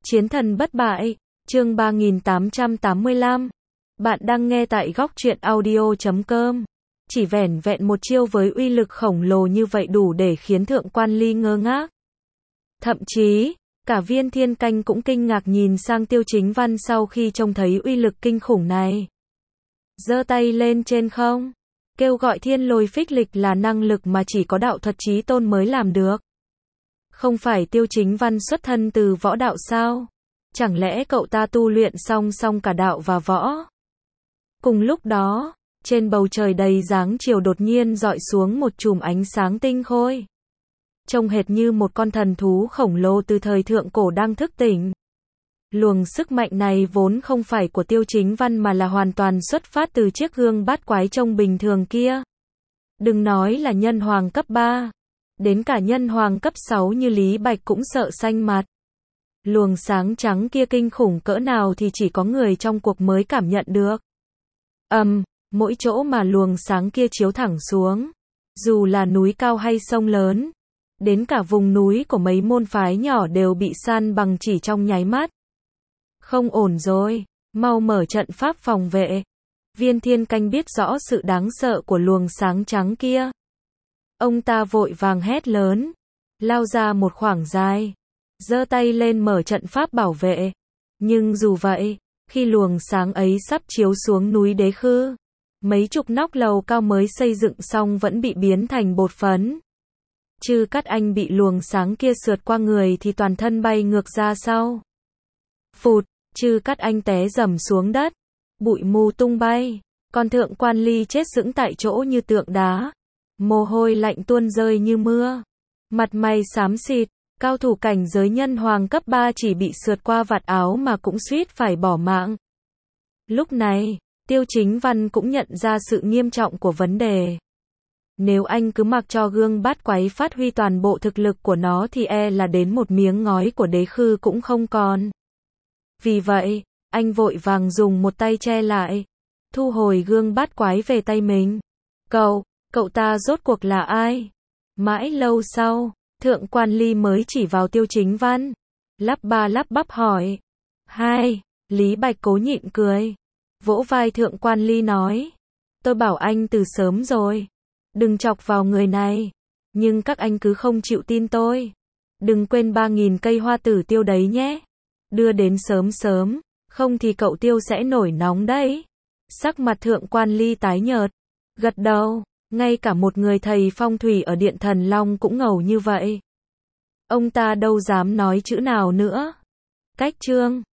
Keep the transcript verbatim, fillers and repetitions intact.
Chiến thần bất bại, chương ba nghìn tám trăm tám mươi lăm. Bạn đang nghe tại góc truyện audio chấm com. Chỉ vẻn vẹn một chiêu với uy lực khổng lồ như vậy đủ để khiến Thượng Quan Ly ngơ ngác. Thậm chí, cả Viên Thiên Canh cũng kinh ngạc nhìn sang Tiêu Chính Văn sau khi trông thấy uy lực kinh khủng này. Giơ tay lên trên không, kêu gọi thiên lôi phích lịch là năng lực mà chỉ có đạo thuật chí tôn mới làm được. Không phải Tiêu Chính Văn xuất thân từ võ đạo sao? Chẳng lẽ cậu ta tu luyện song song cả đạo và võ? Cùng lúc đó, trên bầu trời đầy dáng chiều đột nhiên rọi xuống một chùm ánh sáng tinh khôi. Trông hệt như một con thần thú khổng lồ từ thời thượng cổ đang thức tỉnh. Luồng sức mạnh này vốn không phải của Tiêu Chính Văn mà là hoàn toàn xuất phát từ chiếc gương bát quái trông bình thường kia. Đừng nói là nhân hoàng cấp ba. Đến cả nhân hoàng cấp sáu như Lý Bạch cũng sợ xanh mặt. Luồng sáng trắng kia kinh khủng cỡ nào thì chỉ có người trong cuộc mới cảm nhận được. Ầm, um, mỗi chỗ mà luồng sáng kia chiếu thẳng xuống, dù là núi cao hay sông lớn, đến cả vùng núi của mấy môn phái nhỏ đều bị san bằng chỉ trong nháy mắt. Không ổn rồi, mau mở trận pháp phòng vệ. Viên Thiên Canh biết rõ sự đáng sợ của luồng sáng trắng kia. Ông ta vội vàng hét lớn, lao ra một khoảng dài, giơ tay lên mở trận pháp bảo vệ. Nhưng dù vậy, khi luồng sáng ấy sắp chiếu xuống núi Đế Khư, mấy chục nóc lầu cao mới xây dựng xong vẫn bị biến thành bột phấn. Chư Cát Anh bị luồng sáng kia sượt qua người thì toàn thân bay ngược ra sau. Phụt, Chư Cát Anh té rầm xuống đất, bụi mù tung bay, còn Thượng Quan Ly chết sững tại chỗ như tượng đá. Mồ hôi lạnh tuôn rơi như mưa, mặt mày xám xịt. Cao thủ cảnh giới nhân hoàng cấp ba chỉ bị sượt qua vạt áo mà cũng suýt phải bỏ mạng. Lúc này, Tiêu Chính Văn cũng nhận ra sự nghiêm trọng của vấn đề. Nếu anh cứ mặc cho gương bát quái phát huy toàn bộ thực lực của nó thì e là đến một miếng ngói của Đế Khư cũng không còn. Vì vậy, anh vội vàng dùng một tay che lại, thu hồi gương bát quái về tay mình. Cậu, cậu ta rốt cuộc là ai? Mãi lâu sau, Thượng Quan Ly mới chỉ vào Tiêu Chính Văn, lắp ba lắp bắp hỏi. Hai, Lý Bạch cố nhịn cười, vỗ vai Thượng Quan Ly nói. Tôi bảo anh từ sớm rồi, đừng chọc vào người này, nhưng các anh cứ không chịu tin tôi. Đừng quên ba nghìn cây hoa tử tiêu đấy nhé, đưa đến sớm sớm, không thì cậu Tiêu sẽ nổi nóng đấy. Sắc mặt Thượng Quan Ly tái nhợt, gật đầu. Ngay cả một người thầy phong thủy ở Điện Thần Long cũng ngầu như vậy. Ông ta đâu dám nói chữ nào nữa. Cách chương